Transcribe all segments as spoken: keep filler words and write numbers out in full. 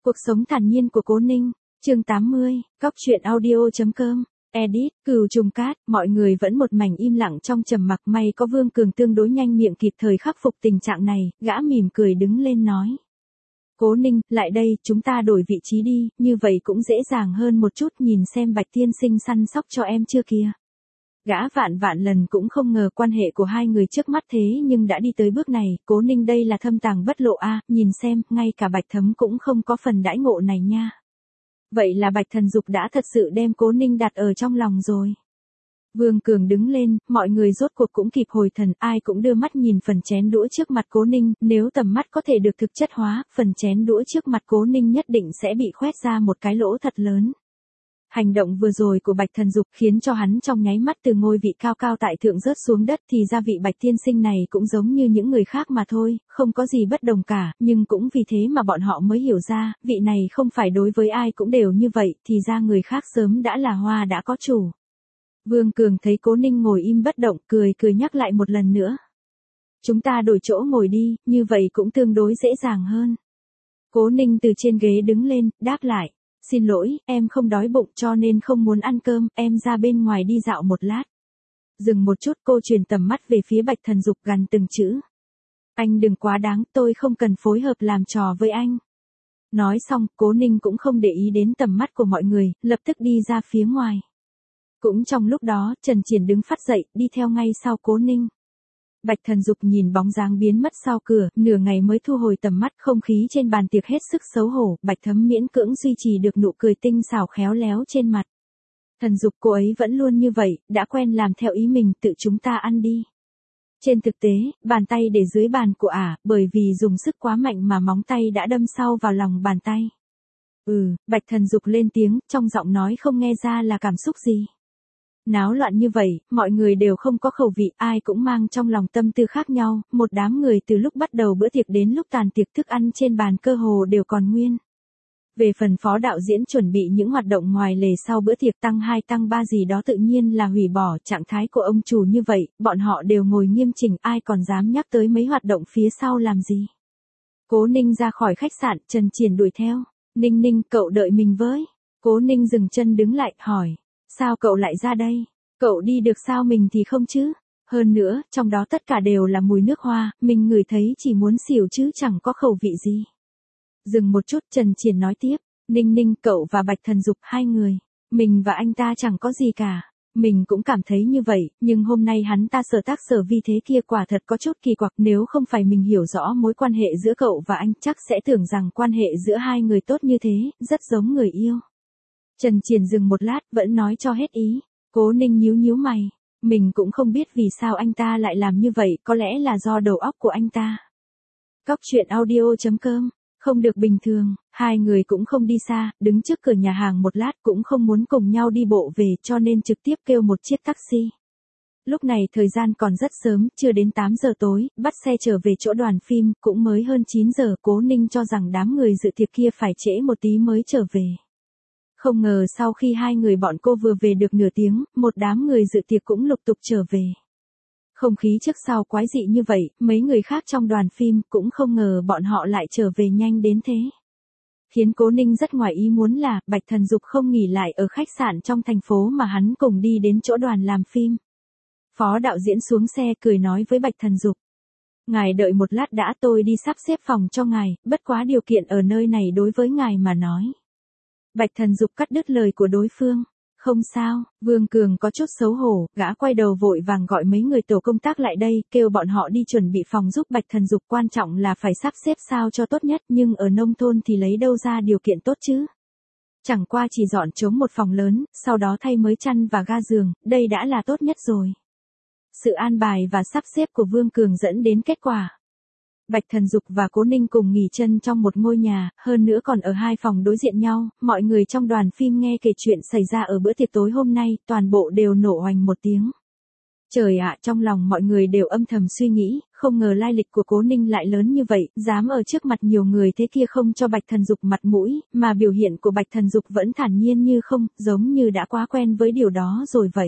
Cuộc sống thản nhiên của Cố Ninh, chương tám mươi, cóc truyện audio.com, edit, Cừu Trùng Cát, mọi người vẫn một mảnh im lặng trong trầm mặc, may có Vương Cường tương đối nhanh miệng kịp thời khắc phục tình trạng này, gã mỉm cười đứng lên nói. Cố Ninh, lại đây, chúng ta đổi vị trí đi, như vậy cũng dễ dàng hơn một chút, nhìn xem Bạch tiên sinh săn sóc cho em chưa kìa. Gã vạn vạn lần cũng không ngờ quan hệ của hai người trước mắt thế nhưng đã đi tới bước này, Cố Ninh đây là thâm tàng bất lộ a, nhìn xem, ngay cả Bạch Thấm cũng không có phần đãi ngộ này nha. Vậy là Bạch Thần Dục đã thật sự đem Cố Ninh đặt ở trong lòng rồi. Vương Cường đứng lên, mọi người rốt cuộc cũng kịp hồi thần, ai cũng đưa mắt nhìn phần chén đũa trước mặt Cố Ninh, nếu tầm mắt có thể được thực chất hóa, phần chén đũa trước mặt Cố Ninh nhất định sẽ bị khoét ra một cái lỗ thật lớn. Hành động vừa rồi của Bạch Thần Dục khiến cho hắn trong nháy mắt từ ngôi vị cao cao tại thượng rớt xuống đất, thì ra vị Bạch tiên sinh này cũng giống như những người khác mà thôi, không có gì bất đồng cả, nhưng cũng vì thế mà bọn họ mới hiểu ra, vị này không phải đối với ai cũng đều như vậy, thì ra người khác sớm đã là hoa đã có chủ. Vương Cường thấy Cố Ninh ngồi im bất động, cười cười nhắc lại một lần nữa. Chúng ta đổi chỗ ngồi đi, như vậy cũng tương đối dễ dàng hơn. Cố Ninh từ trên ghế đứng lên, đáp lại. Xin lỗi, em không đói bụng cho nên không muốn ăn cơm, em ra bên ngoài đi dạo một lát. Dừng một chút, cô truyền tầm mắt về phía Bạch Thần Dục gằn từng chữ. Anh đừng quá đáng, tôi không cần phối hợp làm trò với anh. Nói xong, Cố Ninh cũng không để ý đến tầm mắt của mọi người, lập tức đi ra phía ngoài. Cũng trong lúc đó, Trần Triển đứng phát dậy, đi theo ngay sau Cố Ninh. Bạch Thần Dục nhìn bóng dáng biến mất sau cửa, nửa ngày mới thu hồi tầm mắt, không khí trên bàn tiệc hết sức xấu hổ, Bạch Thấm miễn cưỡng duy trì được nụ cười tinh xảo khéo léo trên mặt. Thần Dục, cô ấy vẫn luôn như vậy, đã quen làm theo ý mình, tự chúng ta ăn đi. Trên thực tế, bàn tay để dưới bàn của ả, bởi vì dùng sức quá mạnh mà móng tay đã đâm sâu vào lòng bàn tay. Ừ, Bạch Thần Dục lên tiếng, trong giọng nói không nghe ra là cảm xúc gì. Náo loạn như vậy, mọi người đều không có khẩu vị, ai cũng mang trong lòng tâm tư khác nhau, một đám người từ lúc bắt đầu bữa tiệc đến lúc tàn tiệc thức ăn trên bàn cơ hồ đều còn nguyên. Về phần phó đạo diễn chuẩn bị những hoạt động ngoài lề sau bữa tiệc tăng hai tăng ba gì đó tự nhiên là hủy bỏ, trạng thái của ông chủ như vậy, bọn họ đều ngồi nghiêm chỉnh, ai còn dám nhắc tới mấy hoạt động phía sau làm gì. Cố Ninh ra khỏi khách sạn, Trần Triển đuổi theo. Ninh Ninh, cậu đợi mình với. Cố Ninh dừng chân đứng lại, hỏi. Sao cậu lại ra đây? Cậu đi được sao mình thì không chứ? Hơn nữa, trong đó tất cả đều là mùi nước hoa, mình ngửi thấy chỉ muốn xỉu chứ chẳng có khẩu vị gì. Dừng một chút, Trần Triển nói tiếp. Ninh Ninh, cậu và Bạch Thần Dục hai người. Mình và anh ta chẳng có gì cả. Mình cũng cảm thấy như vậy, nhưng hôm nay hắn ta sở tác sở vi thế kia quả thật có chút kỳ quặc, nếu không phải mình hiểu rõ mối quan hệ giữa cậu và anh chắc sẽ tưởng rằng quan hệ giữa hai người tốt như thế, rất giống người yêu. Trần Triển dừng một lát, vẫn nói cho hết ý. Cố Ninh nhíu nhíu mày. Mình cũng không biết vì sao anh ta lại làm như vậy, có lẽ là do đầu óc của anh ta. Cóc truyện audio.com, không được bình thường, hai người cũng không đi xa, đứng trước cửa nhà hàng một lát cũng không muốn cùng nhau đi bộ về cho nên trực tiếp kêu một chiếc taxi. Lúc này thời gian còn rất sớm, chưa đến tám giờ tối, bắt xe trở về chỗ đoàn phim, cũng mới hơn chín giờ, Cố Ninh cho rằng đám người dự tiệc kia phải trễ một tí mới trở về. Không ngờ sau khi hai người bọn cô vừa về được nửa tiếng, một đám người dự tiệc cũng lục tục trở về. Không khí trước sau quái dị như vậy, mấy người khác trong đoàn phim cũng không ngờ bọn họ lại trở về nhanh đến thế. Khiến Cố Ninh rất ngoài ý muốn là, Bạch Thần Dục không nghỉ lại ở khách sạn trong thành phố mà hắn cùng đi đến chỗ đoàn làm phim. Phó đạo diễn xuống xe cười nói với Bạch Thần Dục. Ngài đợi một lát đã, tôi đi sắp xếp phòng cho ngài, bất quá điều kiện ở nơi này đối với ngài mà nói. Bạch Thần Dục cắt đứt lời của đối phương. Không sao, Vương Cường có chút xấu hổ, gã quay đầu vội vàng gọi mấy người tổ công tác lại đây, kêu bọn họ đi chuẩn bị phòng giúp Bạch Thần Dục, quan trọng là phải sắp xếp sao cho tốt nhất, nhưng ở nông thôn thì lấy đâu ra điều kiện tốt chứ. Chẳng qua chỉ dọn trống một phòng lớn, sau đó thay mới chăn và ga giường, đây đã là tốt nhất rồi. Sự an bài và sắp xếp của Vương Cường dẫn đến kết quả. Bạch Thần Dục và Cố Ninh cùng nghỉ chân trong một ngôi nhà, hơn nữa còn ở hai phòng đối diện nhau, mọi người trong đoàn phim nghe kể chuyện xảy ra ở bữa tiệc tối hôm nay, toàn bộ đều nổ oành một tiếng. Trời ạ, trong lòng mọi người đều âm thầm suy nghĩ, không ngờ lai lịch của Cố Ninh lại lớn như vậy, dám ở trước mặt nhiều người thế kia không cho Bạch Thần Dục mặt mũi, mà biểu hiện của Bạch Thần Dục vẫn thản nhiên như không, giống như đã quá quen với điều đó rồi vậy.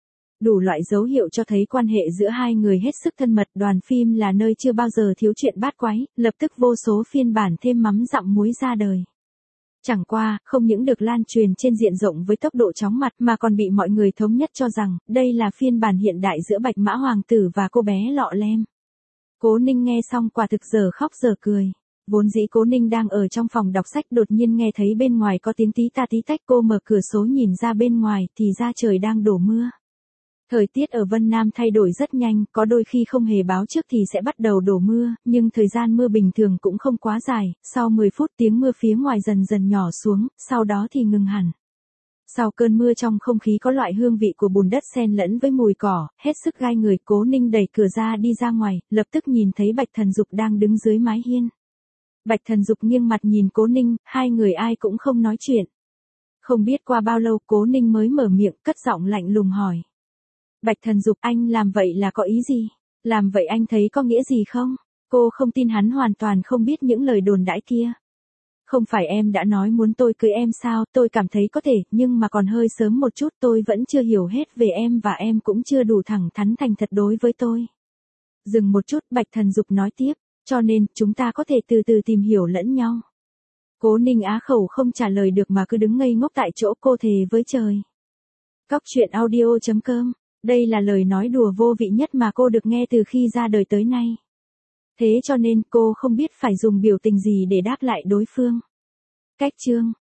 Đủ loại dấu hiệu cho thấy quan hệ giữa hai người hết sức thân mật, đoàn phim là nơi chưa bao giờ thiếu chuyện bát quái, lập tức vô số phiên bản thêm mắm dặm muối ra đời. Chẳng qua, không những được lan truyền trên diện rộng với tốc độ chóng mặt mà còn bị mọi người thống nhất cho rằng, đây là phiên bản hiện đại giữa Bạch Mã Hoàng tử và cô bé Lọ Lem. Cố Ninh nghe xong quả thực giờ khóc giờ cười. Vốn dĩ Cố Ninh đang ở trong phòng đọc sách đột nhiên nghe thấy bên ngoài có tiếng tí ta tí tách, cô mở cửa sổ nhìn ra bên ngoài thì ra trời đang đổ mưa. Thời tiết ở Vân Nam thay đổi rất nhanh, có đôi khi không hề báo trước thì sẽ bắt đầu đổ mưa, nhưng thời gian mưa bình thường cũng không quá dài, sau mười phút tiếng mưa phía ngoài dần dần nhỏ xuống, sau đó thì ngừng hẳn. Sau cơn mưa trong không khí có loại hương vị của bùn đất xen lẫn với mùi cỏ, hết sức gai người. Cố Ninh đẩy cửa ra đi ra ngoài, lập tức nhìn thấy Bạch Thần Dục đang đứng dưới mái hiên. Bạch Thần Dục nghiêng mặt nhìn Cố Ninh, hai người ai cũng không nói chuyện. Không biết qua bao lâu Cố Ninh mới mở miệng, cất giọng lạnh lùng hỏi. Bạch Thần Dục, anh làm vậy là có ý gì? Làm vậy anh thấy có nghĩa gì không? Cô không tin hắn hoàn toàn không biết những lời đồn đãi kia. Không phải em đã nói muốn tôi cưới em sao? Tôi cảm thấy có thể, nhưng mà còn hơi sớm một chút, tôi vẫn chưa hiểu hết về em và em cũng chưa đủ thẳng thắn thành thật đối với tôi. Dừng một chút, Bạch Thần Dục nói tiếp, cho nên chúng ta có thể từ từ tìm hiểu lẫn nhau. Cố Ninh á khẩu không trả lời được mà cứ đứng ngây ngốc tại chỗ, cô thề với trời. Cóc truyện audio chấm com. Đây là lời nói đùa vô vị nhất mà cô được nghe từ khi ra đời tới nay. Thế cho nên cô không biết phải dùng biểu tình gì để đáp lại đối phương. Cách chương